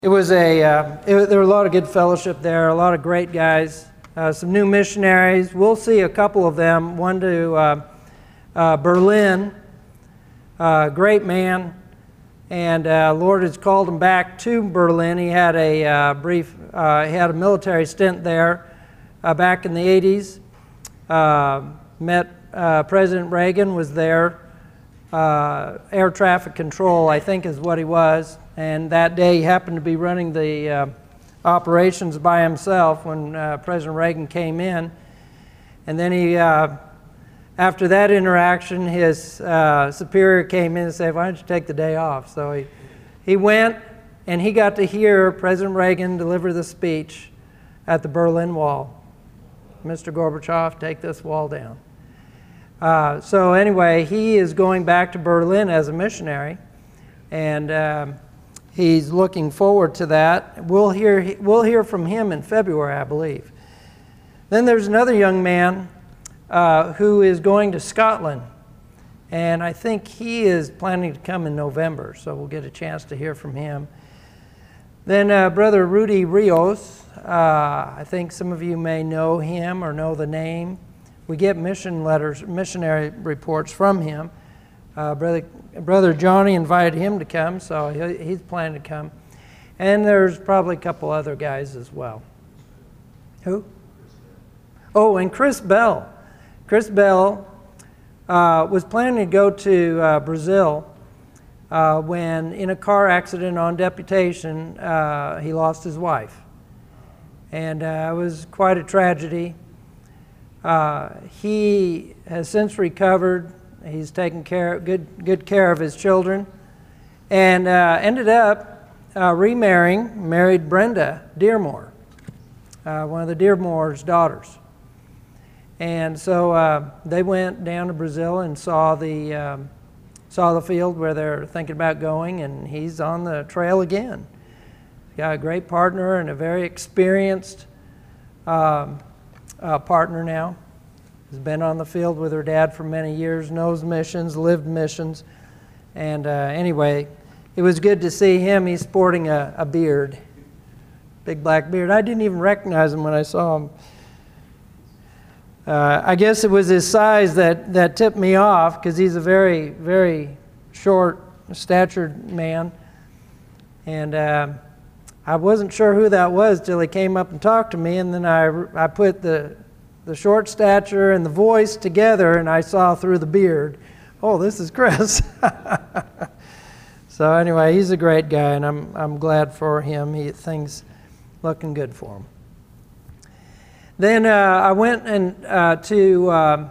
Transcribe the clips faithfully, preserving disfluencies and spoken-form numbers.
It was a, uh, it, there was a lot of good fellowship there, a lot of great guys, uh, some new missionaries. We'll see a couple of them, one to uh, uh, Berlin, uh, great man, and uh, Lord has called him back to Berlin. He had a uh, brief, uh, he had a military stint there uh, back in the eighties. Uh, met uh, President Reagan, was there. Uh, air traffic control, I think, is what he was. And that day he happened to be running the uh, operations by himself when uh, President Reagan came in. And then he, uh, after that interaction, his uh, superior came in and said, "Why don't you take the day off?" So he, he went, and he got to hear President Reagan deliver the speech at the Berlin Wall. "Mister Gorbachev, take this wall down." Uh, so anyway, he is going back to Berlin as a missionary, and um, he's looking forward to that. We'll hear, we'll hear from him in February, I believe. Then there's another young man uh, who is going to Scotland, and I think he is planning to come in November, so we'll get a chance to hear from him. Then uh, Brother Rudy Rios, uh, I think some of you may know him or know the name. We get mission letters, missionary reports from him. Uh, Brother, Brother Johnny invited him to come, so he, he's planning to come. And there's probably a couple other guys as well. Who? Oh, and Chris Bell. Chris Bell uh, was planning to go to uh, Brazil uh, when, in a car accident on deputation, uh, he lost his wife. And uh, it was quite a tragedy. Uh, he has since recovered. He's taken care, good, good care of his children, and uh, ended up uh, remarrying, married Brenda Dearmore, uh, one of the Dearmore's daughters. And so uh, they went down to Brazil and saw the um, saw the field where they're thinking about going, and he's on the trail again. He's got a great partner and a very experienced Um, Uh, partner now. Has been on the field with her dad for many years, knows missions, lived missions. And uh, anyway, it was good to see him. He's sporting a, a beard, big black beard. I didn't even recognize him when I saw him. Uh, I guess it was his size that, that tipped me off, because he's a very, very short, statured man. And uh, I wasn't sure who that was till he came up and talked to me, and then I, I put the, the short stature and the voice together, and I saw through the beard, oh, this is Chris. So anyway, he's a great guy, and I'm, I'm glad for him. He, things looking good for him. Then uh, I went and, uh, to uh,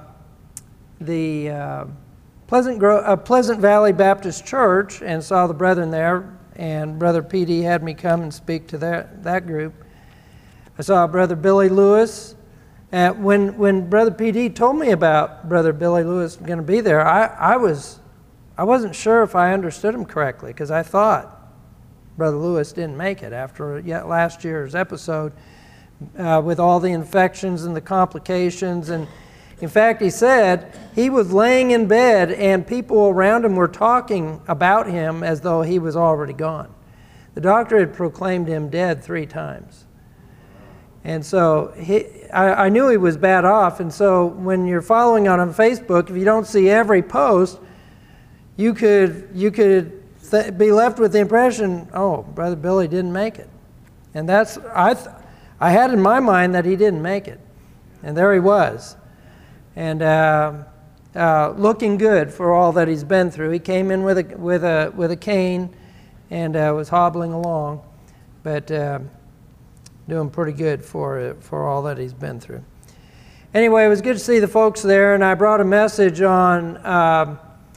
the uh, Pleasant, Gro- uh, Pleasant Valley Baptist Church and saw the brethren there. And Brother P D had me come and speak to that, that group. I saw Brother Billy Lewis. And when, when Brother P D told me about Brother Billy Lewis going to be there, I, I, was, I wasn't sure if I understood him correctly, because I thought Brother Lewis didn't make it after yet last year's episode uh, with all the infections and the complications. And in fact, he said he was laying in bed and people around him were talking about him as though he was already gone. The doctor had proclaimed him dead three times. And so he, I, I knew he was bad off. And so when you're following on, on Facebook, if you don't see every post, you could, you could th- be left with the impression, oh, Brother Billy didn't make it. And that's, I, th- I had in my mind that he didn't make it. And there he was. And uh, uh, looking good for all that he's been through. He came in with a with a with a cane, and uh, was hobbling along, but uh, doing pretty good for for all that he's been through. Anyway, it was good to see the folks there, and I brought a message on uh,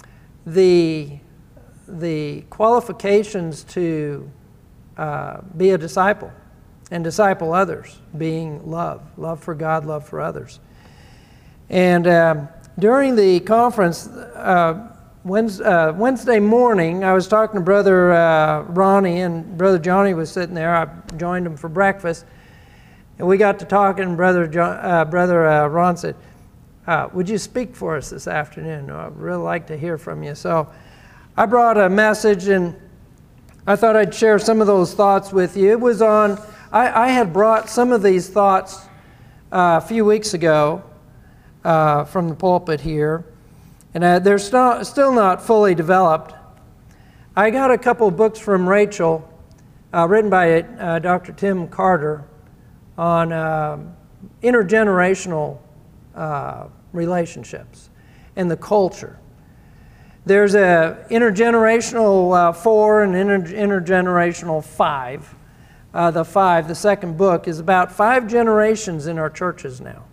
the the qualifications to uh, be a disciple and disciple others, being love, love for God, love for others. And uh, during the conference, uh, Wednesday, uh, Wednesday morning, I was talking to Brother uh, Ronnie, and Brother Johnny was sitting there. I joined him for breakfast, and we got to talking, and Brother, John, uh, Brother uh, Ron said, uh, would you speak for us this afternoon? I'd really like to hear from you. So I brought a message, and I thought I'd share some of those thoughts with you. It was on, I, I had brought some of these thoughts uh, a few weeks ago uh, from the pulpit here, and uh, they're st- still not fully developed. I got a couple of books from Rachel, uh, written by uh, Doctor Tim Carter, on uh, intergenerational uh, relationships and the culture. There's a intergenerational uh, four and inter- intergenerational five. Uh, the five, the second book, is about five generations in our churches now.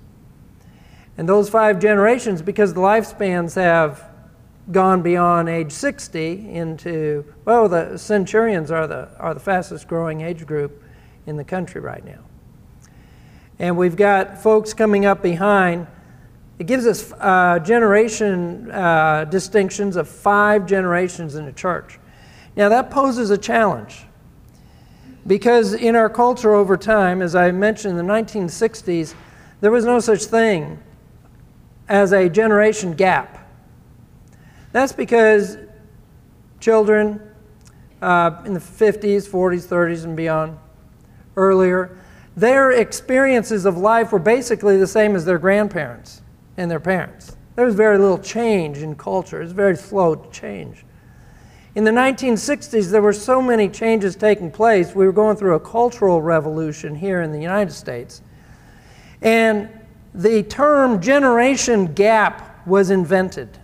And those five generations, because the lifespans have gone beyond age sixty into, well, the centurions are the are the fastest growing age group in the country right now. And we've got folks coming up behind. It gives us uh, generation uh, distinctions of five generations in the church. Now that poses a challenge, because in our culture over time, as I mentioned, in the nineteen sixties, there was no such thing as a generation gap. That's because children uh, in the fifties, forties, thirties, and beyond, earlier, their experiences of life were basically the same as their grandparents and their parents. There was very little change in culture. It was very slow to change. In the nineteen sixties, there were so many changes taking place. We were going through a cultural revolution here in the United States. And the term generation gap was invented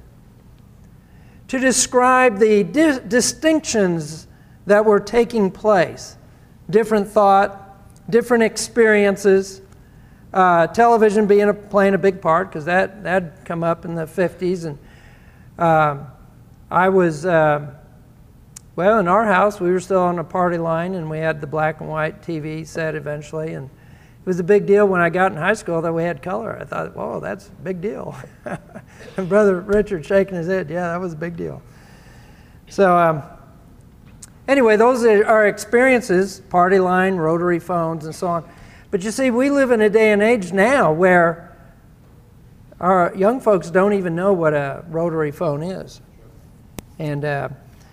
to describe the di- distinctions that were taking place. Different thought, different experiences, uh, television being a, playing a big part, because that that come up in the fifties. And uh, I was, uh, well, in our house, we were still on a party line, and we had the black and white T V set eventually. And it was a big deal when I got in high school that we had color. I thought, whoa, that's a big deal. And Brother Richard shaking his head, yeah, that was a big deal. So um, anyway, those are our experiences, party line, rotary phones, and so on. But you see, we live in a day and age now where our young folks don't even know what a rotary phone is. And uh,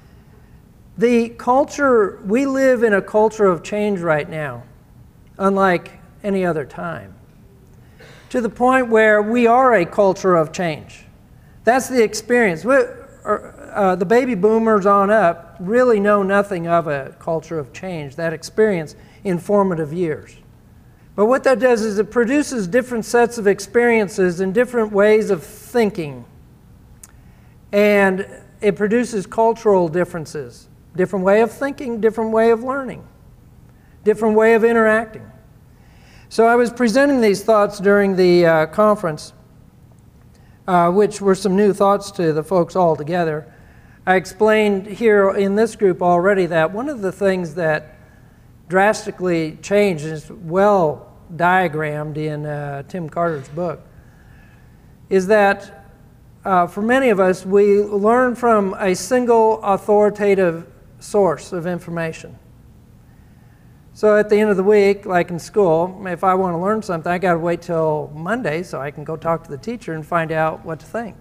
the culture, we live in a culture of change right now, unlike any other time, to the point where we are a culture of change. That's the experience. We, uh, the baby boomers on up really know nothing of a culture of change, that experience in formative years. But what that does is it produces different sets of experiences and different ways of thinking. And it produces cultural differences. Different way of thinking, different way of learning, different way of interacting. So I was presenting these thoughts during the uh, conference, uh, which were some new thoughts to the folks all together. I explained here in this group already that one of the things that drastically changed, and is well diagrammed in uh, Tim Carter's book, is that uh, for many of us, we learn from a single authoritative source of information. So at the end of the week, like in school, if I want to learn something, I got to wait till Monday so I can go talk to the teacher and find out what to think.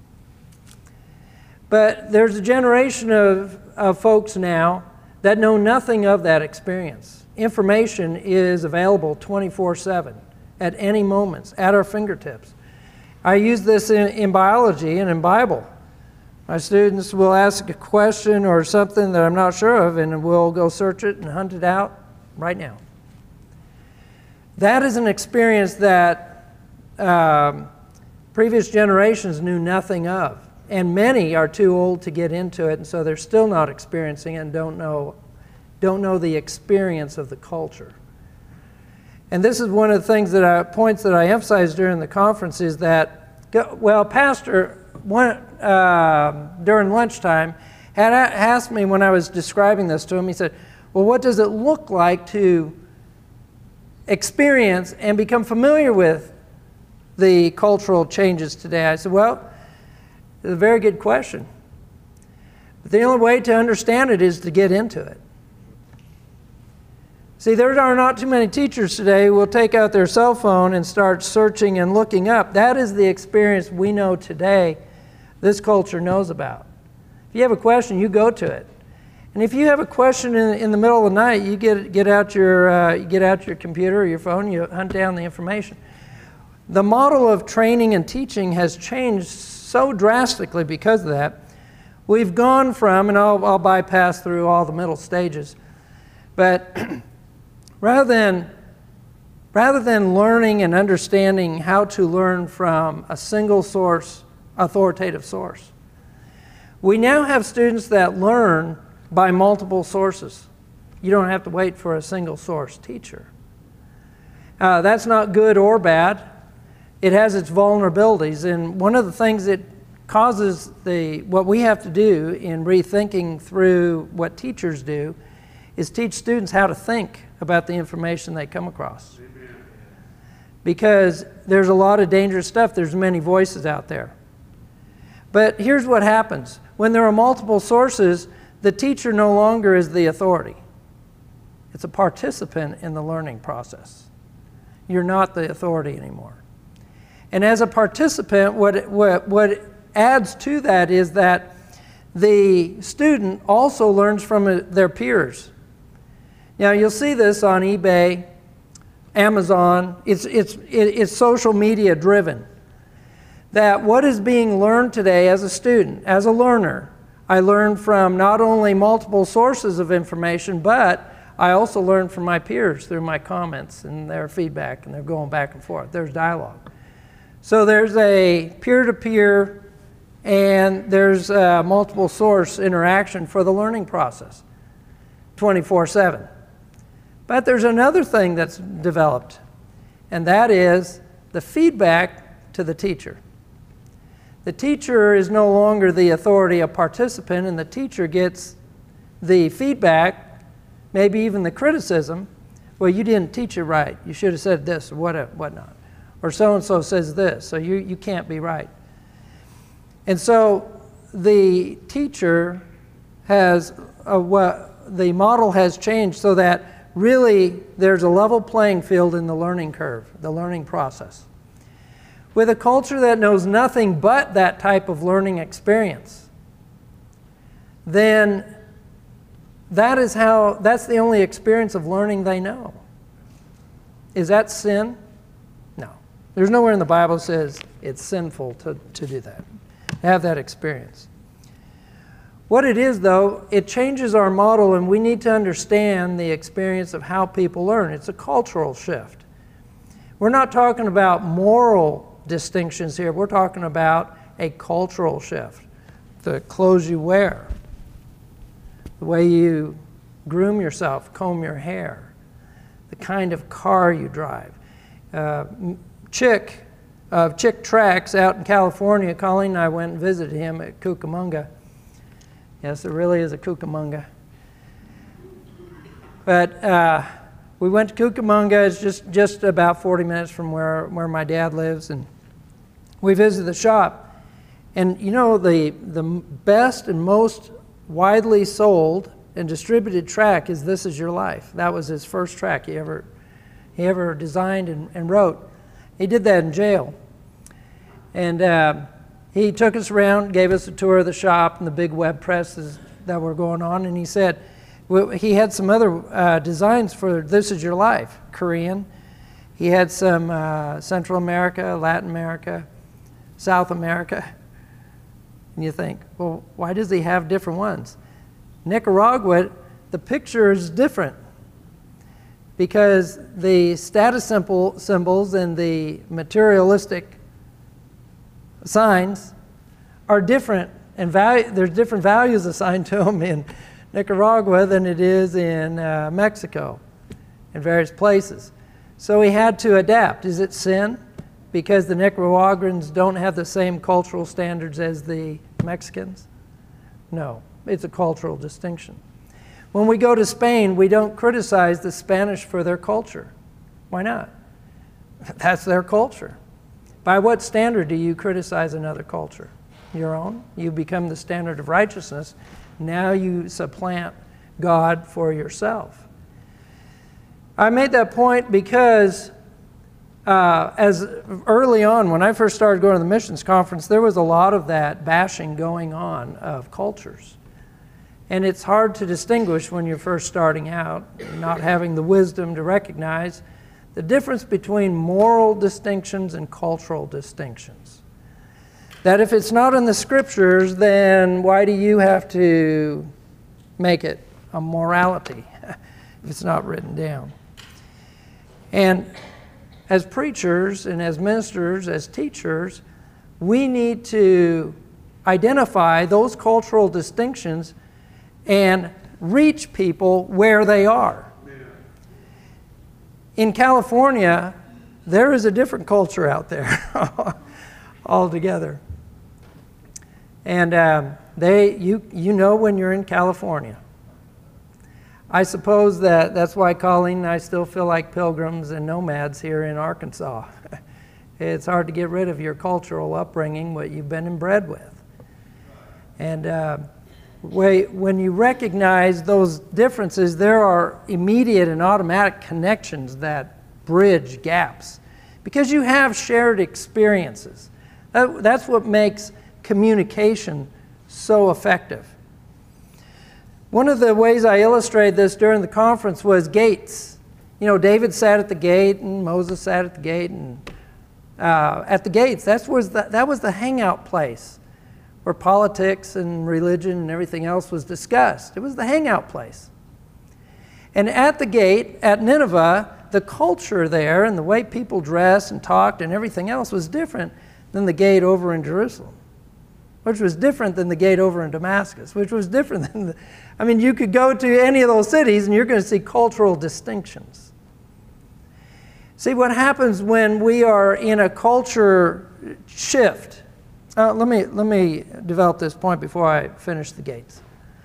But there's a generation of, of folks now that know nothing of that experience. Information is available twenty-four seven at any moment, at our fingertips. I use this in, in biology and in Bible. My students will ask a question or something that I'm not sure of, and we'll go search it and hunt it out right now. That is an experience that um, previous generations knew nothing of, and many are too old to get into it, and so they're still not experiencing it and don't know, don't know the experience of the culture. And this is one of the things that I, points that I emphasized during the conference is that, well, Pastor, one, uh, during lunchtime, had asked me when I was describing this to him, he said, well, what does it look like to experience and become familiar with the cultural changes today? I said, well, it's a very good question. But the only way to understand it is to get into it. See, there are not too many teachers today who will take out their cell phone and start searching and looking up. That is the experience we know today this culture knows about. If you have a question, you go to it. And if you have a question in, in the middle of the night, you get, get, out your, uh, you get out your computer or your phone, you hunt down the information. The model of training and teaching has changed so drastically because of that. We've gone from, and I'll, I'll bypass through all the middle stages, but rather than, rather than learning and understanding how to learn from a single source, authoritative source, we now have students that learn by multiple sources. You don't have to wait for a single source teacher. Uh, that's not good or bad. It has its vulnerabilities, and one of the things that causes the what we have to do in rethinking through what teachers do is teach students how to think about the information they come across. Amen. Because there's a lot of dangerous stuff. There's many voices out there. But here's what happens. When there are multiple sources, the teacher no longer is the authority. It's a participant in the learning process. You're not the authority anymore. And as a participant, what, what, what adds to that is that the student also learns from their peers. Now, you'll see this on eBay, Amazon. It's, it's, it's social media driven. That what is being learned today as a student, as a learner, I learned from not only multiple sources of information, but I also learned from my peers through my comments and their feedback, and they're going back and forth. There's dialogue. So there's a peer-to-peer and there's a multiple source interaction for the learning process, twenty-four seven. But there's another thing that's developed, and that is the feedback to the teacher. The teacher is no longer the authority, a participant, and the teacher gets the feedback, maybe even the criticism. Well, you didn't teach it right. You should have said this or what, whatnot. Or so-and-so says this, so you, you can't be right. And so the teacher has, a, what, the model has changed so that really there's a level playing field in the learning curve, the learning process. With a culture that knows nothing but that type of learning experience, then that is how, that's the only experience of learning they know. Is that sin? No. There's nowhere in the Bible that says it's sinful to, to do that, to have that experience. What it is, though, it changes our model, and we need to understand the experience of how people learn. It's a cultural shift. We're not talking about moral distinctions here. We're talking about a cultural shift. The clothes you wear, the way you groom yourself, comb your hair, the kind of car you drive. Uh, Chick, of uh, Chick Tracks out in California, Colleen and I went and visited him at Cucamonga. Yes, there really is a Cucamonga. But uh, we went to Cucamonga. It's just, just about forty minutes from where, where my dad lives, and we visited the shop. And you know, the, the best and most widely sold and distributed track is This Is Your Life. That was his first track he ever, he ever designed and, and wrote. He did that in jail. And uh, he took us around, gave us a tour of the shop and the big web presses that were going on, and he said, well, he had some other uh, designs for This Is Your Life, Korean. He had some uh, Central America, Latin America, South America. And you think, well, why does he have different ones? Nicaragua, the picture is different because the status symbol, symbols and the materialistic signs are different, and value, there's different values assigned to them in Nicaragua than it is in uh, Mexico, in various places. So he had to adapt. Is it sin? Because the Nicaraguans don't have the same cultural standards as the Mexicans? No, it's a cultural distinction. When we go to Spain, we don't criticize the Spanish for their culture. Why not? That's their culture. By what standard do you criticize another culture? Your own? You become the standard of righteousness. Now you supplant God for yourself. I made that point because uh, as early on, when I first started going to the missions conference, there was a lot of that bashing going on of cultures. And it's hard to distinguish when you're first starting out, not having the wisdom to recognize the difference between moral distinctions and cultural distinctions. That if it's not in the scriptures, then why do you have to make it a morality if it's not written down? And as preachers and as ministers, as teachers, we need to identify those cultural distinctions and reach people where they are. In California, there is a different culture out there altogether. And um, they, you, you know when you're in California. I suppose that that's why, Colleen and I still feel like pilgrims and nomads here in Arkansas. It's hard to get rid of your cultural upbringing, what you've been inbred with. And uh, when you recognize those differences, there are immediate and automatic connections that bridge gaps because you have shared experiences. That, that's what makes communication so effective. One of the ways I illustrated this during the conference was gates. You know, David sat at the gate and Moses sat at the gate, and uh, at the gates, that's was the, that was the hangout place where politics and religion and everything else was discussed. It was the hangout place. And at the gate at Nineveh, the culture there and the way people dressed and talked and everything else was different than the gate over in Jerusalem, which was different than the gate over in Damascus, which was different than the... I mean, you could go to any of those cities and you're going to see cultural distinctions. See, what happens when we are in a culture shift... Uh, let me, let me develop this point before I finish the gates.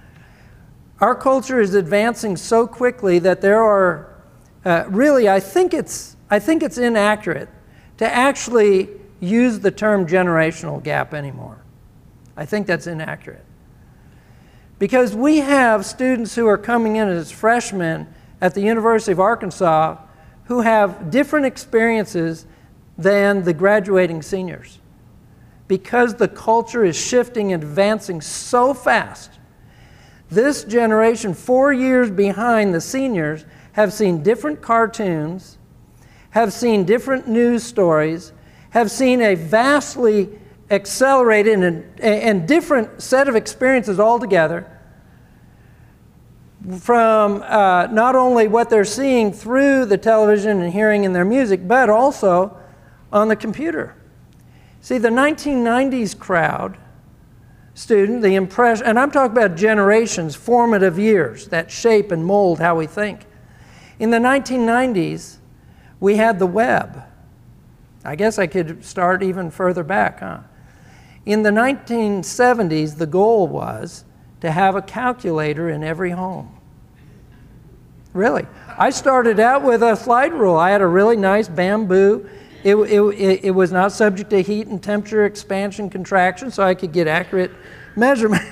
Our culture is advancing so quickly that there are... Uh, really, I think it's, I think it's inaccurate to actually use the term generational gap anymore. I think that's inaccurate. Because we have students who are coming in as freshmen at the University of Arkansas who have different experiences than the graduating seniors. Because the culture is shifting and advancing so fast, this generation, four years behind the seniors, have seen different cartoons, have seen different news stories, have seen a vastly accelerated and, and different set of experiences altogether from uh, not only what they're seeing through the television and hearing in their music, but also on the computer. See, the nineteen nineties crowd, student, the impression, and I'm talking about generations, formative years that shape and mold how we think. In the nineteen nineties, we had the web. I guess I could start even further back, huh? In the nineteen seventies, the goal was to have a calculator in every home. Really. I started out with a slide rule. I had a really nice bamboo. It, it, it was not subject to heat and temperature expansion contraction, so I could get accurate measurement,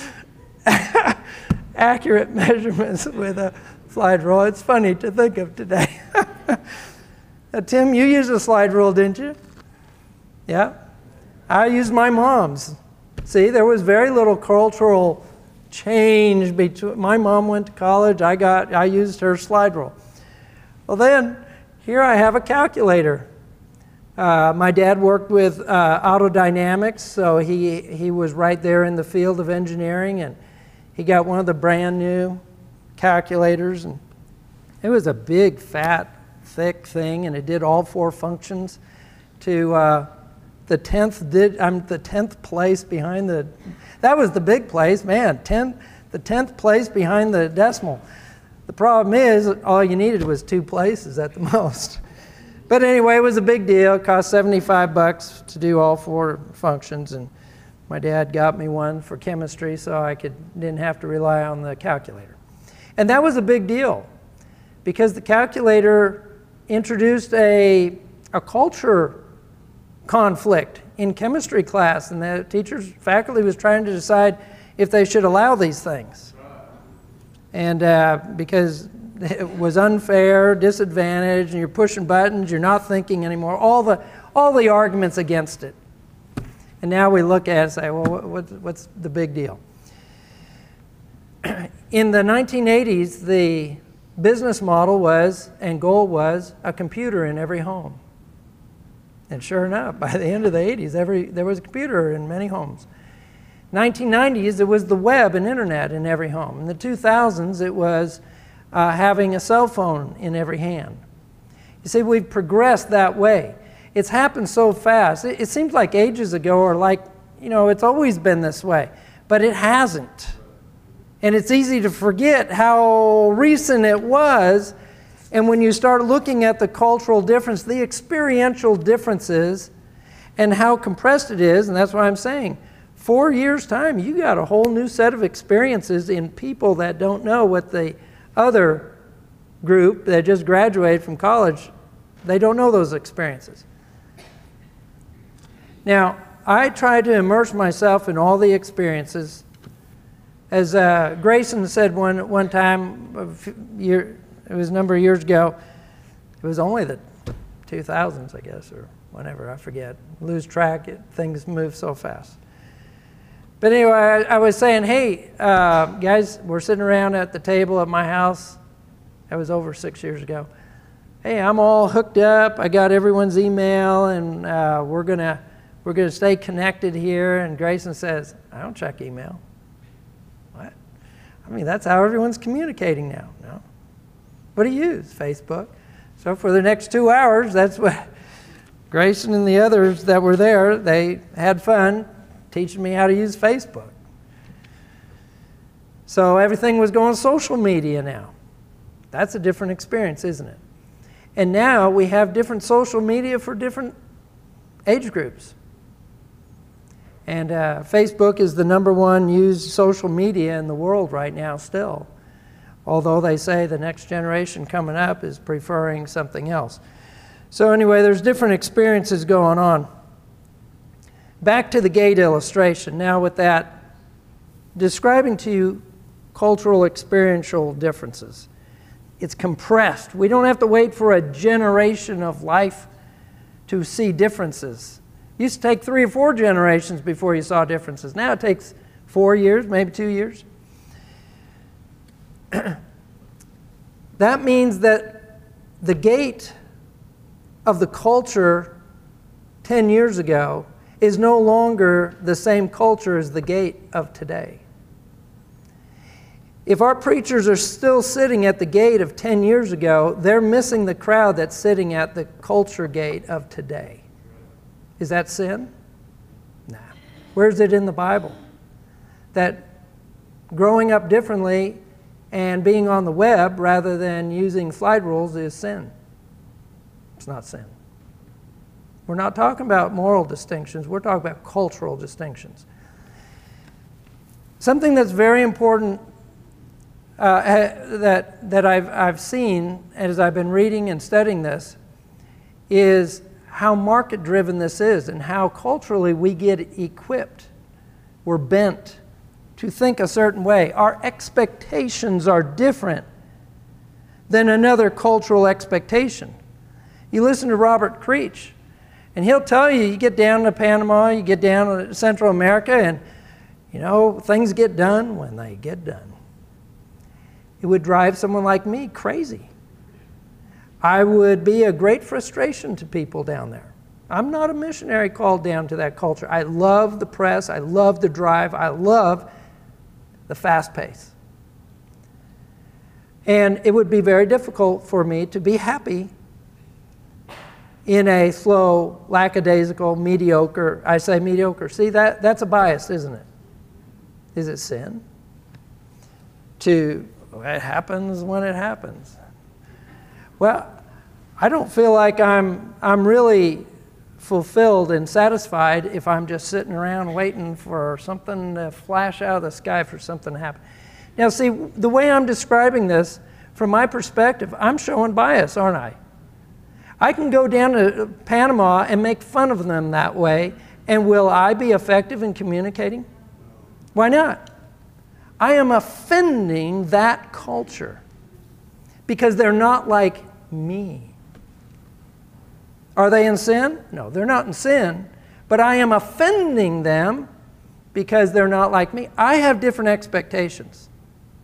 accurate measurements with a slide rule. It's funny to think of today. uh, Tim, you used a slide rule, didn't you? Yeah. I used my mom's. See, there was very little cultural change between. My mom went to college. I got. I used her slide rule. Well, then here I have a calculator. Uh, my dad worked with uh, Auto Dynamics, so he he was right there in the field of engineering, and he got one of the brand new calculators, and it was a big, fat, thick thing, and it did all four functions to uh, the tenth did. I'm the tenth place behind the. That was the big place, man. Ten, the tenth place behind the decimal. The problem is, all you needed was two places at the most. But anyway, it was a big deal. It cost seventy-five bucks to do all four functions, and my dad got me one for chemistry so I could didn't have to rely on the calculator. And that was a big deal because the calculator introduced a, a culture conflict in chemistry class, and the teachers, faculty was trying to decide if they should allow these things. And uh, because it was unfair, disadvantaged, and you're pushing buttons, you're not thinking anymore, all the, all the arguments against it. And now we look at it and say, well, what, what's the big deal? In the nineteen eighties, the business model was, and goal was, a computer in every home. And sure enough, by the end of the eighties, every, there was a computer in many homes. nineteen nineties, it was the web and internet in every home. In the two thousands, it was uh, having a cell phone in every hand. You see, we've progressed that way. It's happened so fast. It, it seems like ages ago, or like, you know, it's always been this way. But it hasn't. And it's easy to forget how recent it was. And when you start looking at the cultural difference, the experiential differences, and how compressed it is, and that's why I'm saying, four years' time, you got a whole new set of experiences in people that don't know what the other group that just graduated from college, they don't know those experiences. Now, I try to immerse myself in all the experiences. As uh, Grayson said one, one time, a few year, it was a number of years ago, it was only the two thousands, I guess, or whenever, I forget. Lose track, it, things move so fast. But anyway, I, I was saying, hey, uh, guys, we're sitting around at the table at my house. That was over six years ago. Hey, I'm all hooked up. I got everyone's email, and uh, we're gonna we're gonna stay connected here. And Grayson says, I don't check email. What? I mean, that's how everyone's communicating now. No. What do you use? Facebook. So for the next two hours, that's what Grayson and the others that were there, they had fun teaching me how to use Facebook. So everything was going social media now. That's a different experience, isn't it? And now we have different social media for different age groups. And uh, Facebook is the number one used social media in the world right now still. Although they say the next generation coming up is preferring something else. So anyway, there's different experiences going on. Back to the gate illustration. Now with that, describing to you cultural experiential differences. It's compressed. We don't have to wait for a generation of life to see differences. It used to take three or four generations before you saw differences. Now it takes four years, maybe two years. That means that the gate of the culture ten years ago is no longer the same culture as the gate of today. If our preachers are still sitting at the gate of ten years ago, they're missing the crowd that's sitting at the culture gate of today. Is that sin? Nah. Where's it in the Bible? That growing up differently and being on the web rather than using slide rules is sin. It's not sin. We're not talking about moral distinctions. We're talking about cultural distinctions. Something that's very important uh, that, that I've, I've seen as I've been reading and studying this is how market-driven this is and how culturally we get equipped. We're bent to think a certain way. Our expectations are different than another cultural expectation. You listen to Robert Creech, and he'll tell you, you get down to Panama, you get down to Central America, and, you know, things get done when they get done. It would drive someone like me crazy. I would be a great frustration to people down there. I'm not a missionary called down to that culture. I love the press. I love the drive. I love the fast pace. And it would be very difficult for me to be happy in a slow, lackadaisical, mediocre, I say mediocre. See, that, that's a bias, isn't it? Is it sin? To, it happens when it happens. Well, I don't feel like I'm, I'm really fulfilled and satisfied if I'm just sitting around waiting for something to flash out of the sky for something to happen. Now, see, the way I'm describing this, from my perspective, I'm showing bias, aren't I? I can go down to Panama and make fun of them that way, and will I be effective in communicating? Why not? I am offending that culture because they're not like me. Are they in sin? No, they're not in sin, but I am offending them because they're not like me. I have different expectations.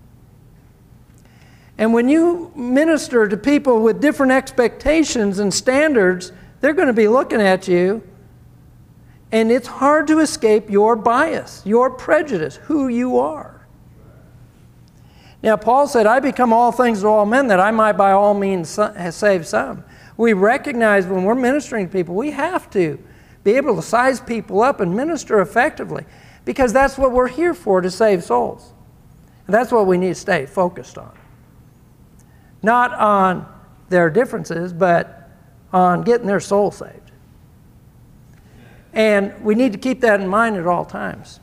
And when you minister to people with different expectations and standards, they're going to be looking at you, and it's hard to escape your bias, your prejudice, who you are. Now, Paul said, I become all things to all men that I might by all means save some. We recognize when we're ministering to people, we have to be able to size people up and minister effectively, because that's what we're here for, to save souls. And that's what we need to stay focused on. Not on their differences, but on getting their soul saved. And we need to keep that in mind at all times.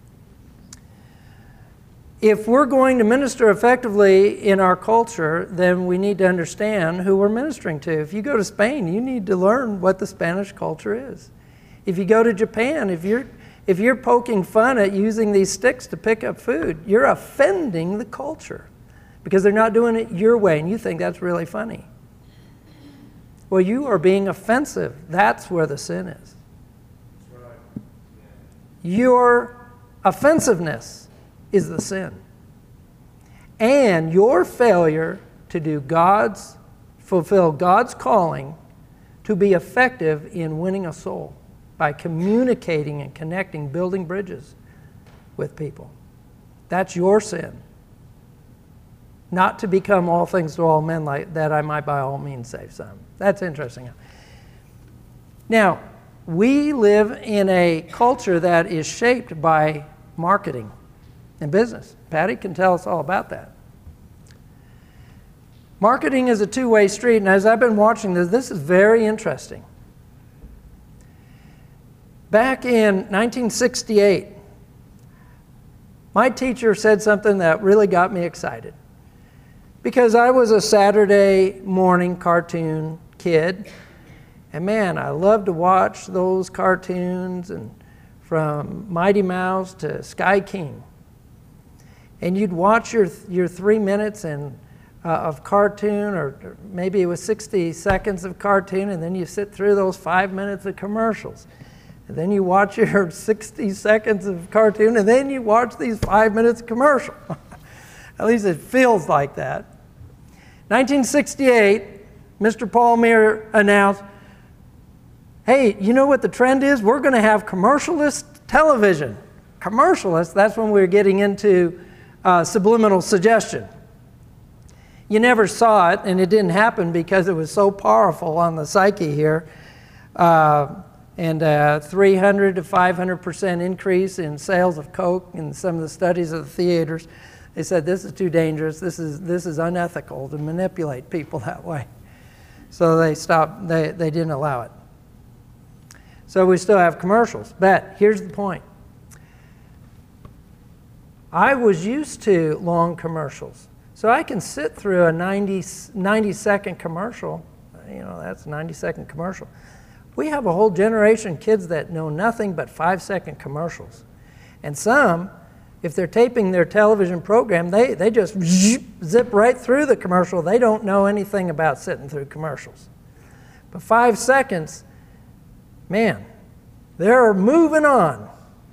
If we're going to minister effectively in our culture, then we need to understand who we're ministering to. If you go to Spain, you need to learn what the Spanish culture is. If you go to Japan, if you're, if you're poking fun at using these sticks to pick up food, you're offending the culture, because they're not doing it your way, and you think that's really funny. Well, you are being offensive. That's where the sin is. Your offensiveness is the sin. And your failure to do God's, fulfill God's calling to be effective in winning a soul by communicating and connecting, building bridges with people. That's your sin. Not to become all things to all men, like that I might by all means save some. That's interesting. Now, we live in a culture that is shaped by marketing and business. Patty can tell us all about that. Marketing is a two-way street, and as I've been watching this, this is very interesting. Back in nineteen sixty-eight, my teacher said something that really got me excited. Because I was a Saturday morning cartoon kid, and man, I loved to watch those cartoons, and from Mighty Mouse to Sky King. And you'd watch your your three minutes and uh, of cartoon, or, or maybe it was sixty seconds of cartoon, and then you sit through those five minutes of commercials. And then you watch your sixty seconds of cartoon, and then you watch these five minutes of commercial. At least it feels like that. nineteen sixty-eight, Mister Palmer announced, hey, you know what the trend is? We're going to have commercialist television. Commercialist, that's when we were getting into uh, subliminal suggestion. You never saw it, and it didn't happen because it was so powerful on the psyche here. Uh, and a three hundred to five hundred percent increase in sales of Coke in some of the studies of the theaters. They said, this is too dangerous, this is, this is unethical to manipulate people that way. So they stopped, they, they didn't allow it. So we still have commercials. But here's the point. I was used to long commercials. So I can sit through a ninety, ninety second commercial. You know, that's a ninety second commercial. We have a whole generation of kids that know nothing but five second commercials. And some, if they're taping their television program, they, they just zip right through the commercial. They don't know anything about sitting through commercials. But five seconds, man, they're moving on.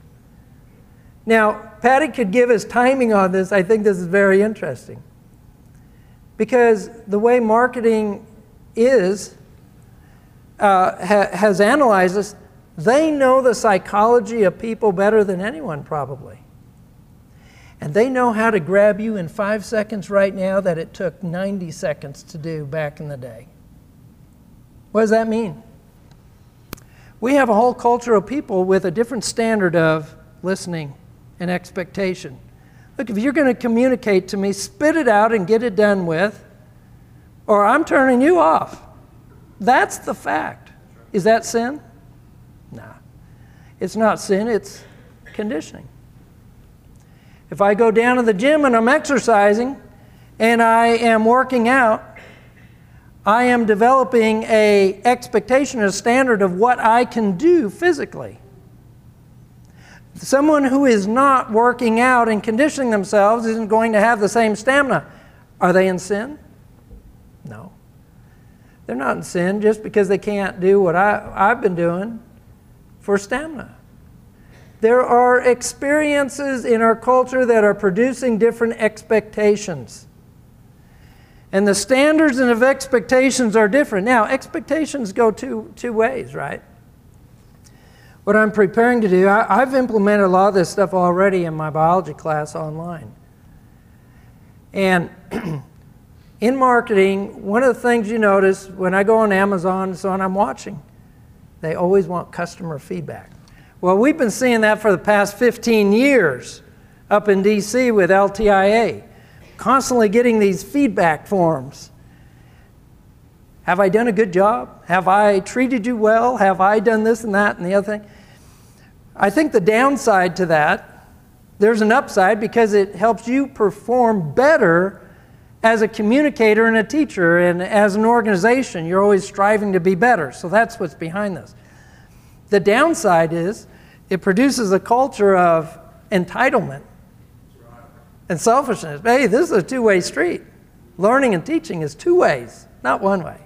Now, Patty could give us timing on this. I think this is very interesting. Because the way marketing is, uh, ha has analyzed this, they know the psychology of people better than anyone probably. And they know how to grab you in five seconds right now that it took ninety seconds to do back in the day. What does that mean? We have a whole culture of people with a different standard of listening and expectation. Look, if you're going to communicate to me, spit it out and get it done with, or I'm turning you off. That's the fact. Is that sin? No. It's not sin, it's conditioning. If I go down to the gym and I'm exercising and I am working out, I am developing an expectation, a standard of what I can do physically. Someone who is not working out and conditioning themselves isn't going to have the same stamina. Are they in sin? No. They're not in sin just because they can't do what I, I've been doing for stamina. There are experiences in our culture that are producing different expectations. And the standards and of expectations are different. Now, expectations go two, two ways, right? What I'm preparing to do, I, I've implemented a lot of this stuff already in my biology class online. And in marketing, one of the things you notice when I go on Amazon and so on, I'm watching, they always want customer feedback. Well, we've been seeing that for the past fifteen years up in D C with L T I A, constantly getting these feedback forms. Have I done a good job? Have I treated you well? Have I done this and that and the other thing? I think the downside to that, there's an upside because it helps you perform better as a communicator and a teacher, and as an organization, you're always striving to be better. So that's what's behind this. The downside is it produces a culture of entitlement and selfishness. Hey, this is a two-way street. Learning and teaching is two ways, not one way.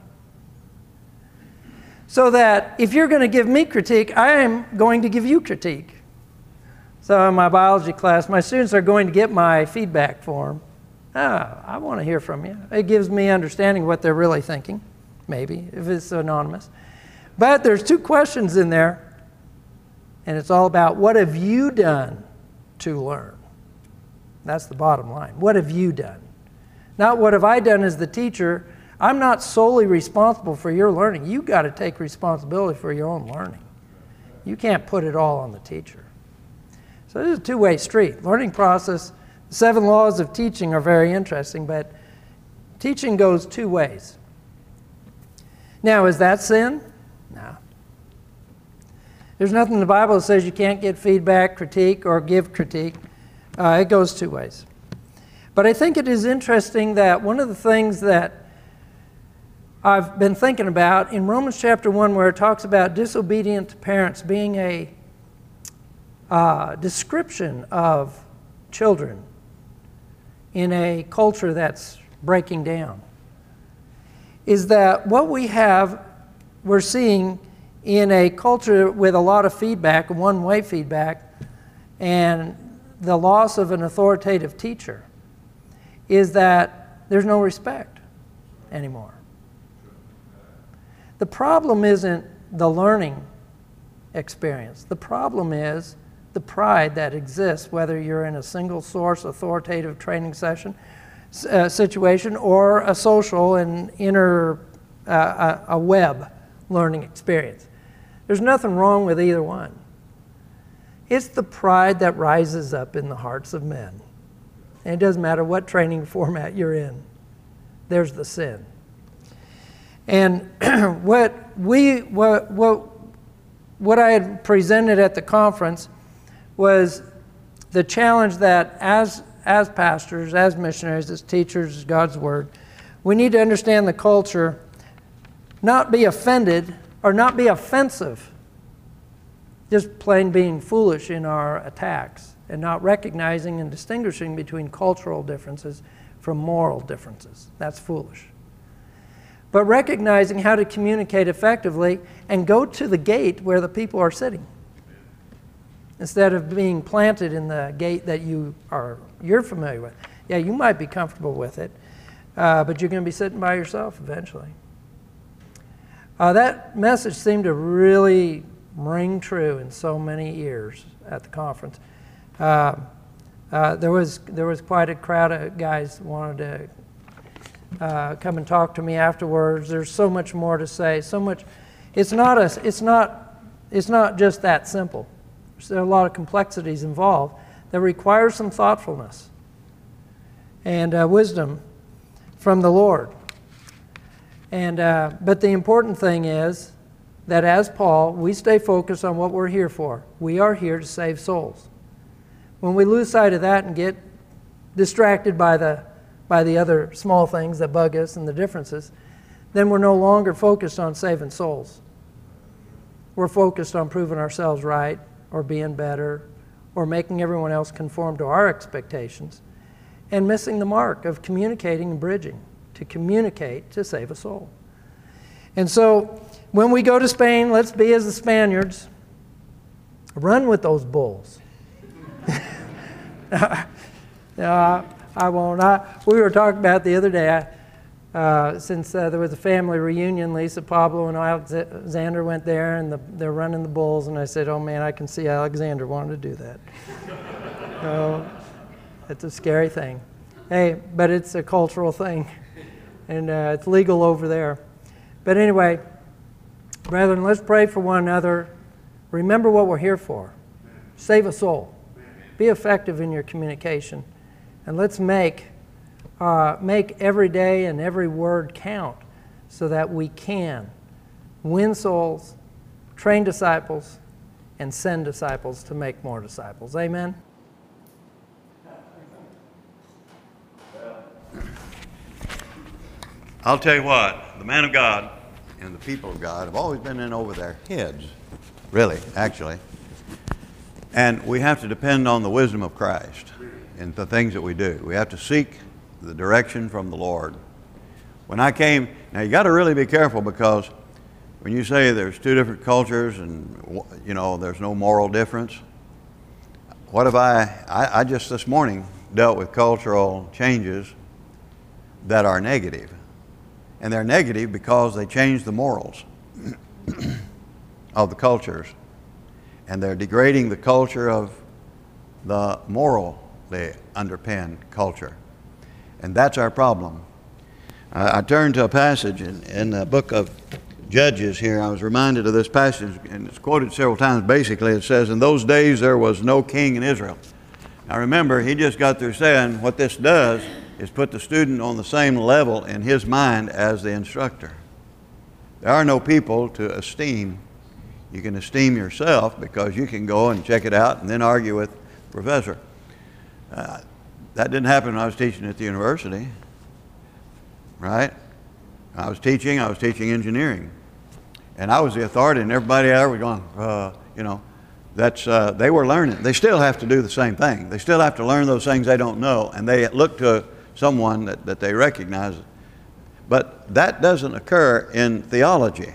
So that if you're going to give me critique, I am going to give you critique. So in my biology class, my students are going to get my feedback form. Ah, I want to hear from you. It gives me understanding what they're really thinking, maybe, if it's anonymous. But there's two questions in there, and it's all about what have you done to learn? That's the bottom line. What have you done? Not what have I done as the teacher. I'm not solely responsible for your learning. You've got to take responsibility for your own learning. You can't put it all on the teacher. So this is a two-way street. Learning process. The seven laws of teaching are very interesting, but teaching goes two ways. Now, is that sin? No. There's nothing in the Bible that says you can't get feedback, critique, or give critique. Uh, it goes two ways. But I think it is interesting that one of the things that I've been thinking about in Romans chapter one, where it talks about disobedient parents being a uh, description of children in a culture that's breaking down, is that what we have, we're seeing in a culture with a lot of feedback, one-way feedback, and the loss of an authoritative teacher, is that there's no respect anymore. The problem isn't the learning experience. The problem is the pride that exists, whether you're in a single source authoritative training session uh, situation or a social and inner uh, a, a web learning experience. There's nothing wrong with either one. It's the pride that rises up in the hearts of men. And it doesn't matter what training format you're in. There's the sin. And what we what what what I had presented at the conference was the challenge that as as pastors, as missionaries, as teachers, as God's Word, we need to understand the culture, not be offended or not be offensive, just plain being foolish in our attacks and not recognizing and distinguishing between cultural differences from moral differences. That's foolish. But recognizing how to communicate effectively and go to the gate where the people are sitting, instead of being planted in the gate that you are you're familiar with. Yeah, you might be comfortable with it, uh, but you're going to be sitting by yourself eventually. Uh, that message seemed to really ring true in so many ears at the conference. Uh, uh, there was there was quite a crowd of guys who wanted to uh, come and talk to me afterwards. There's so much more to say. So much. It's not a. It's not. It's not just that simple. There are a lot of complexities involved that require some thoughtfulness and uh, wisdom from the Lord. And uh, but the important thing is that as Paul, we stay focused on what we're here for. We are here to save souls. When we lose sight of that and get distracted by the by the other small things that bug us and the differences, then we're no longer focused on saving souls. We're focused on proving ourselves right, or being better, or making everyone else conform to our expectations, and missing the mark of communicating and bridging, to communicate to save a soul. And so, when we go to Spain, let's be as the Spaniards. Run with those bulls. no, I won't. I, we were talking about the other day, I, uh, since uh, there was a family reunion, Lisa, Pablo, and Alexander went there, and the, they're running the bulls, and I said, oh man, I can see Alexander wanted to do that. So it's a scary thing. Hey, but it's a cultural thing, and uh, it's legal over there. But anyway, brethren, let's pray for one another. Remember what we're here for. Save a soul. Be effective in your communication. And let's make, uh, make every day and every word count so that we can win souls, train disciples, and send disciples to make more disciples. Amen? I'll tell you what, the man of God and the people of God have always been in over their heads, really, actually. And we have to depend on the wisdom of Christ in the things that we do. We have to seek the direction from the Lord. When I came, now you got to really be careful, because when you say there's two different cultures and, you know, there's no moral difference, what have I, I, I just this morning dealt with cultural changes that are negative. And they're negative because they change the morals of the cultures. And they're degrading the culture of the morally underpinned culture. And that's our problem. I, I turned to a passage in, in the book of Judges here. I was reminded of this passage, and it's quoted several times. Basically, it says, in those days there was no king in Israel. Now remember, he just got through saying what this does is put the student on the same level in his mind as the instructor. There are no people to esteem. You can esteem yourself because you can go and check it out and then argue with the professor. Uh, that didn't happen when I was teaching at the university, right? I was teaching, I was teaching engineering. And I was the authority, and everybody there was going, uh, you know, that's, uh, they were learning. They still have to do the same thing. They still have to learn those things they don't know, and they look to someone that, that they recognize. But that doesn't occur in theology.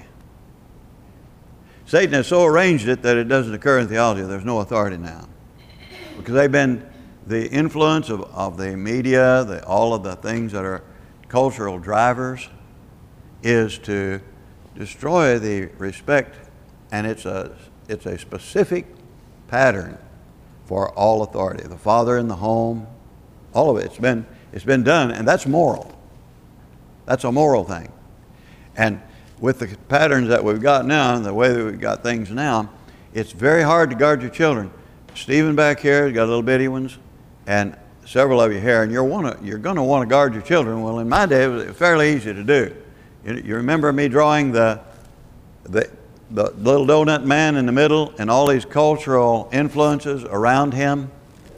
Satan has so arranged it that it doesn't occur in theology. There's no authority now. Because they've been the influence of, of the media, the, all of the things that are cultural drivers, is to destroy the respect, and it's a, it's a specific pattern for all authority. The father in the home, all of it, it's been, it's been done, and that's moral. That's a moral thing. And with the patterns that we've got now and the way that we've got things now, it's very hard to guard your children. Stephen back here has got little bitty ones, and several of you here, and you're, wanna, you're going to want to guard your children. Well, in my day, it was fairly easy to do. You, you remember me drawing the, the, the little donut man in the middle and all these cultural influences around him?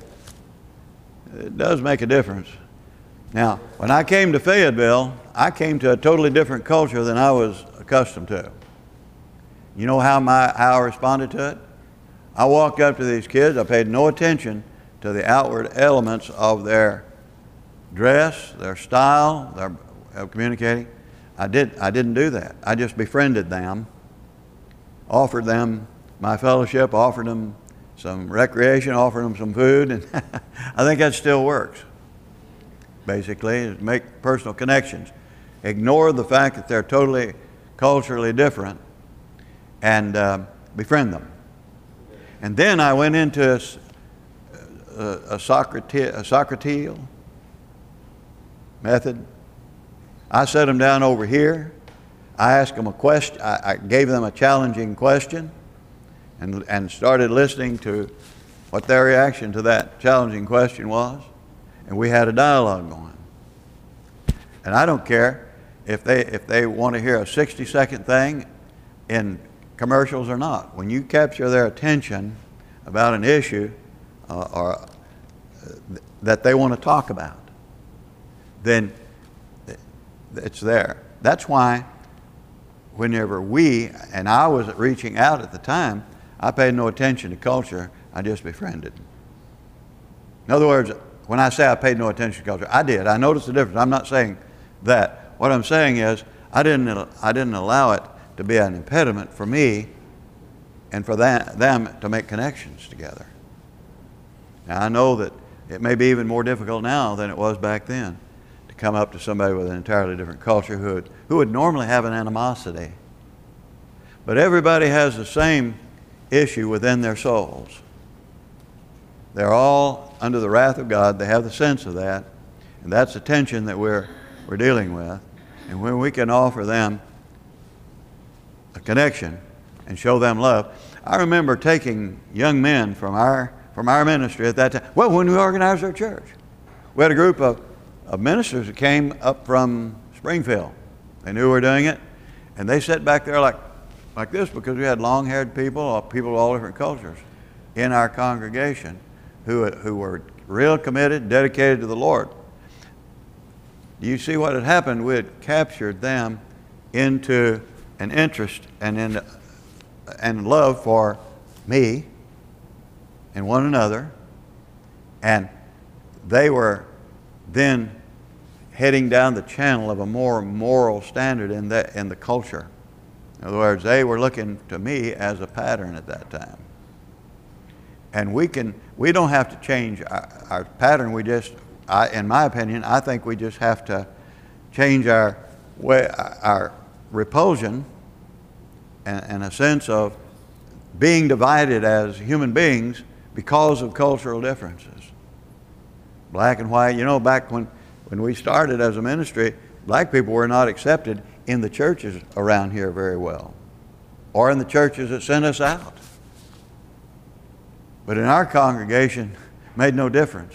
It does make a difference. Now, when I came to Fayetteville, I came to a totally different culture than I was accustomed to. You know how, my, how I responded to it? I walked up to these kids. I paid no attention to the outward elements of their dress, their style, their of communicating. I, did, I didn't do that. I just befriended them, offered them my fellowship, offered them some recreation, offered them some food, and I think that still works. Basically, is make personal connections. Ignore the fact that they're totally culturally different, and uh, befriend them. And then I went into a, a, a, Socrate, a Socrateal method. I set them down over here. I asked them a question. I, I gave them a challenging question, and, and started listening to what their reaction to that challenging question was. And we had a dialogue going. And I don't care if they, if they want to hear a sixty second thing in commercials or not. When you capture their attention about an issue uh, or uh, that they want to talk about, then it's there. That's why whenever we, and I was reaching out at the time, I paid no attention to culture. I just befriended. In other words, when I say I paid no attention to culture, I did. I noticed the difference. I'm not saying that. What I'm saying is I didn't, I didn't allow it to be an impediment for me and for that, them to make connections together. Now, I know that it may be even more difficult now than it was back then to come up to somebody with an entirely different culture who would, who would normally have an animosity. But everybody has the same issue within their souls. They're all under the wrath of God. They have the sense of that. And that's the tension that we're, we're dealing with. And when we can offer them a connection and show them love. I remember taking young men from our, from our ministry at that time. Well, when we organized our church, we had a group of, of ministers that came up from Springfield. They knew we were doing it. And they sat back there like, like this because we had long-haired people, or people of all different cultures in our congregation who, who were real committed, dedicated to the Lord. Do you see what had happened? We had captured them into an interest and in and love for me and one another, and they were then heading down the channel of a more moral standard in that in the culture. In other words, they were looking to me as a pattern at that time. And we can we don't have to change our, our pattern. We just, I, in my opinion, I think we just have to change our way, our repulsion and, and a sense of being divided as human beings because of cultural differences. Black and white, you know, back when, when we started as a ministry, black people were not accepted in the churches around here very well, or in the churches that sent us out. But in our congregation, made no difference.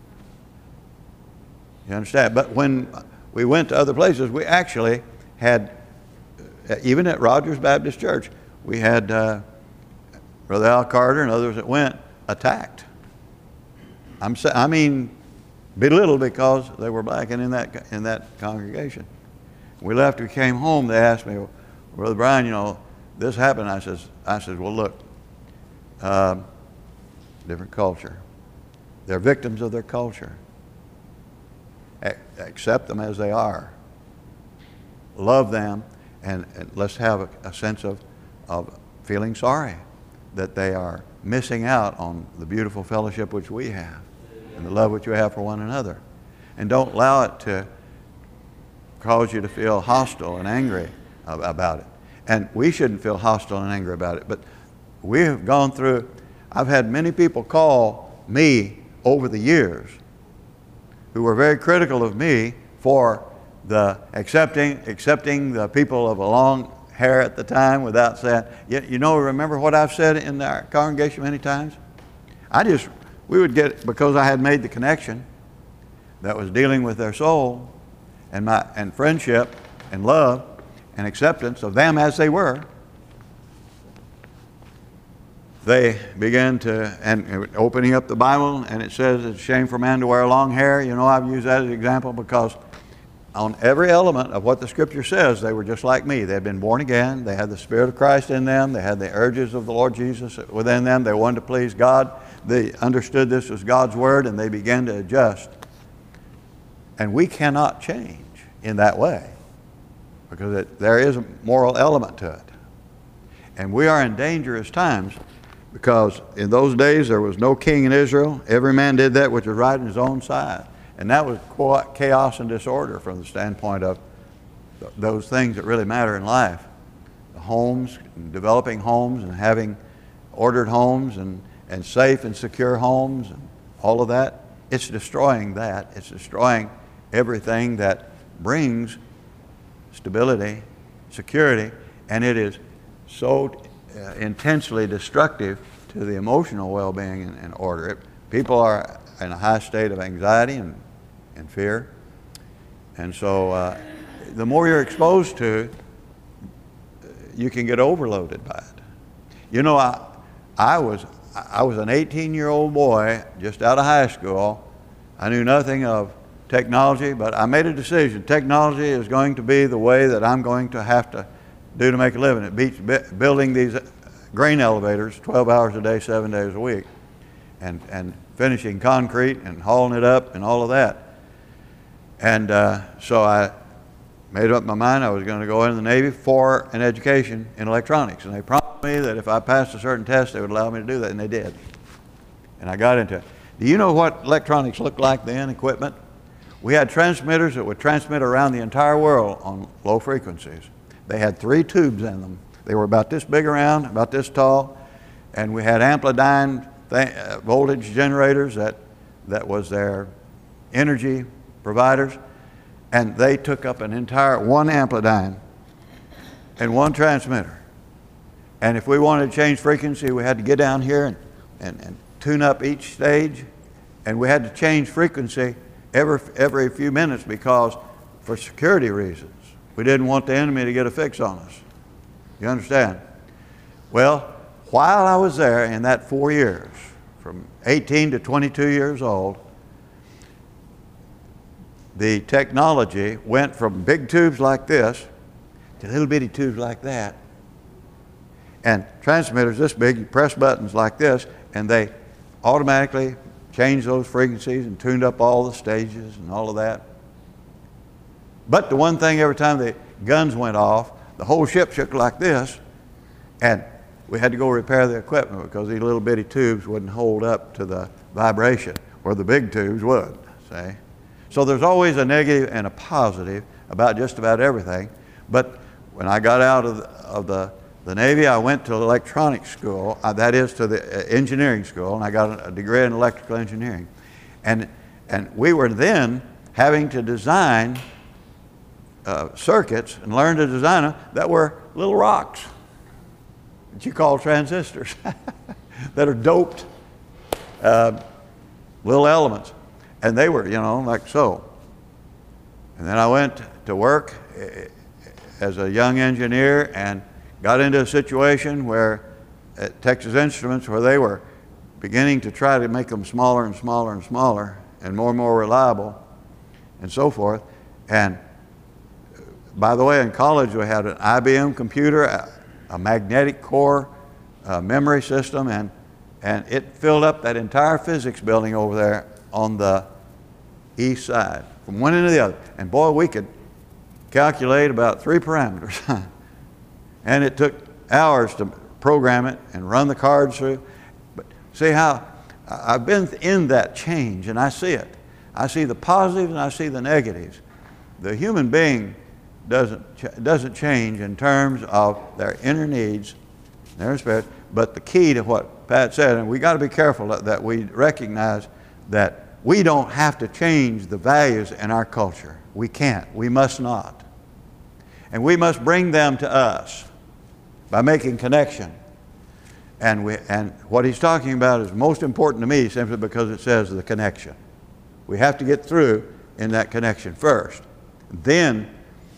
You understand? But when we went to other places, we actually had, even at Rogers Baptist Church, we had uh, Brother Al Carter and others that went attacked. I'm sa- I mean, belittled because they were black and in that in that congregation. We left. We came home. They asked me, well, Brother Brian, you know, this happened. I says, I said, well, look, uh, different culture. They're victims of their culture. A- accept them as they are. Love them, and, and let's have a, a sense of, of feeling sorry that they are missing out on the beautiful fellowship which we have and the love which we have for one another. And don't allow it to cause you to feel hostile and angry about it. And we shouldn't feel hostile and angry about it. But we have gone through, I've had many people call me over the years who were very critical of me for the accepting accepting the people of a long hair at the time without saying, you, you know, remember what I've said in our congregation many times? I just, we would get, because I had made the connection that was dealing with their soul and my and friendship and love and acceptance of them as they were, they began to, and opening up the Bible, and it says it's a shame for a man to wear long hair. You know, I've used that as an example because on every element of what the Scripture says, they were just like me. They had been born again. They had the Spirit of Christ in them. They had the urges of the Lord Jesus within them. They wanted to please God. They understood this was God's Word, and they began to adjust. And we cannot change in that way because it, there is a moral element to it. And we are in dangerous times because in those days there was no king in Israel. Every man did that which was right in his own sight. And that was chaos and disorder from the standpoint of th- those things that really matter in life. The homes, developing homes and having ordered homes and, and safe and secure homes and all of that. It's destroying that. It's destroying everything that brings stability, security, and it is so uh, intensely destructive to the emotional well-being and, and order. It, people are in a high state of anxiety and and fear. And so uh, the more you're exposed to, you can get overloaded by it. You know, I, I was I was an eighteen-year-old boy just out of high school. I knew nothing of technology, but I made a decision. Technology is going to be the way that I'm going to have to do to make a living. It beats building these grain elevators twelve hours a day, seven days a week, and, and finishing concrete and hauling it up and all of that. And uh, so I made up my mind I was going to go into the Navy for an education in electronics. And they promised me that if I passed a certain test, they would allow me to do that, and they did. And I got into it. Do you know what electronics looked like then, equipment? We had transmitters that would transmit around the entire world on low frequencies. They had three tubes in them. They were about this big around, about this tall, and we had amplidyne uh, voltage generators that, that was their energy providers, and they took up an entire one amplidyne and one transmitter. And if we wanted to change frequency, we had to get down here and, and, and tune up each stage, and we had to change frequency every, every few minutes because for security reasons. We didn't want the enemy to get a fix on us. You understand? Well, while I was there in that four years, from eighteen to twenty-two years old, the technology went from big tubes like this to little bitty tubes like that. And transmitters this big, you press buttons like this, and they automatically changed those frequencies and tuned up all the stages and all of that. But the one thing, every time the guns went off, the whole ship shook like this, and we had to go repair the equipment because these little bitty tubes wouldn't hold up to the vibration where the big tubes would, see? So there's always a negative and a positive about just about everything. But when I got out of the, of the, the Navy, I went to electronics school, uh, that is to the uh, engineering school, and I got a degree in electrical engineering. And, and we were then having to design uh, circuits and learn to design them that were little rocks that you call transistors that are doped uh, little elements. And they were, you know, like so. And then I went to work as a young engineer and got into a situation where at Texas Instruments, where they were beginning to try to make them smaller and smaller and smaller and more and more reliable and so forth. And by the way, in college we had an I B M computer, a, a magnetic core uh, memory system, and, and it filled up that entire physics building over there on the east side, from one end to the other. And boy, we could calculate about three parameters. And it took hours to program it and run the cards through. But see how I've been in that change, and I see it. I see the positives and I see the negatives. The human being doesn't, ch doesn't change in terms of their inner needs, their spirit, but the key to what Pat said, and we got to be careful that, that we recognize that we don't have to change the values in our culture. We can't. We must not. And we must bring them to us by making connection. And, we, and what he's talking about is most important to me simply because it says the connection. We have to get through in that connection first. Then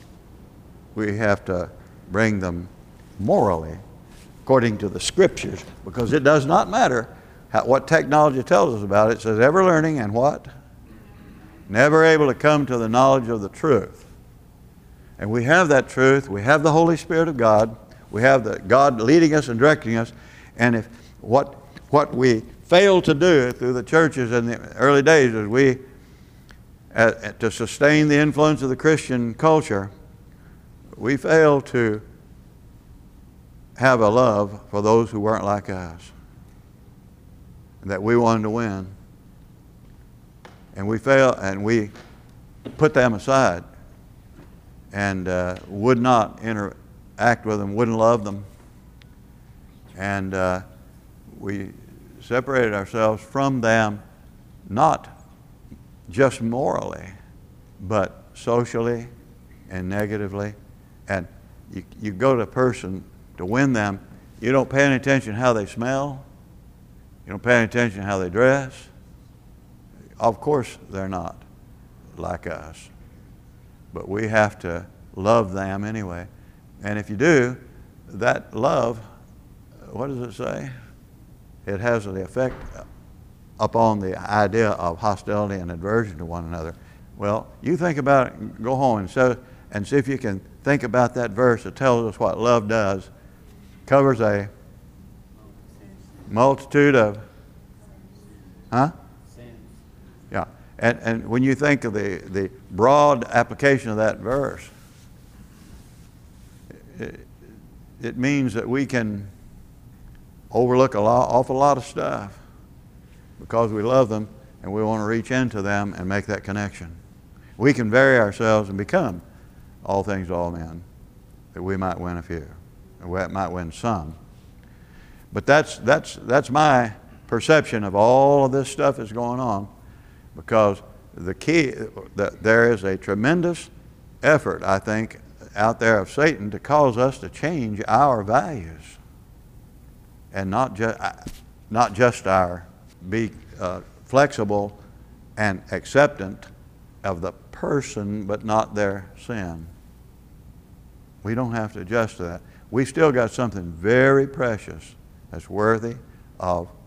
we have to bring them morally according to the scriptures, because it does not matter how, what technology tells us about it. It says ever learning and what? Never able to come to the knowledge of the truth. And we have that truth. We have the Holy Spirit of God. We have the God leading us and directing us. And if what, what we failed to do through the churches in the early days is we, uh, to sustain the influence of the Christian culture, we failed to have a love for those who weren't like us, that we wanted to win. And we failed, and we put them aside and uh, would not interact with them, wouldn't love them. And uh, we separated ourselves from them, not just morally, but socially and negatively. And you, you go to a person to win them, you don't pay any attention to how they smell, you don't pay any attention to how they dress. Of course they're not like us, but we have to love them anyway. And if you do, that love, what does it say? It has the effect upon the idea of hostility and aversion to one another. Well, you think about it and go home and, so, and see if you can think about that verse that tells us what love does. Covers a multitude of, huh? Yeah, and, and when you think of the, the broad application of that verse, it, it means that we can overlook a lot, awful lot of stuff because we love them and we want to reach into them and make that connection. we can vary ourselves and become all things to all men, that we might win a few, or we might win some. But that's, that's, that's my perception of all of this stuff that's going on, because the key, the, there is a tremendous effort, I think, out there of Satan to cause us to change our values, and not just not just our be uh, flexible and acceptant of the person, but not their sin. We don't have to adjust to that. We still got something very precious that's worthy of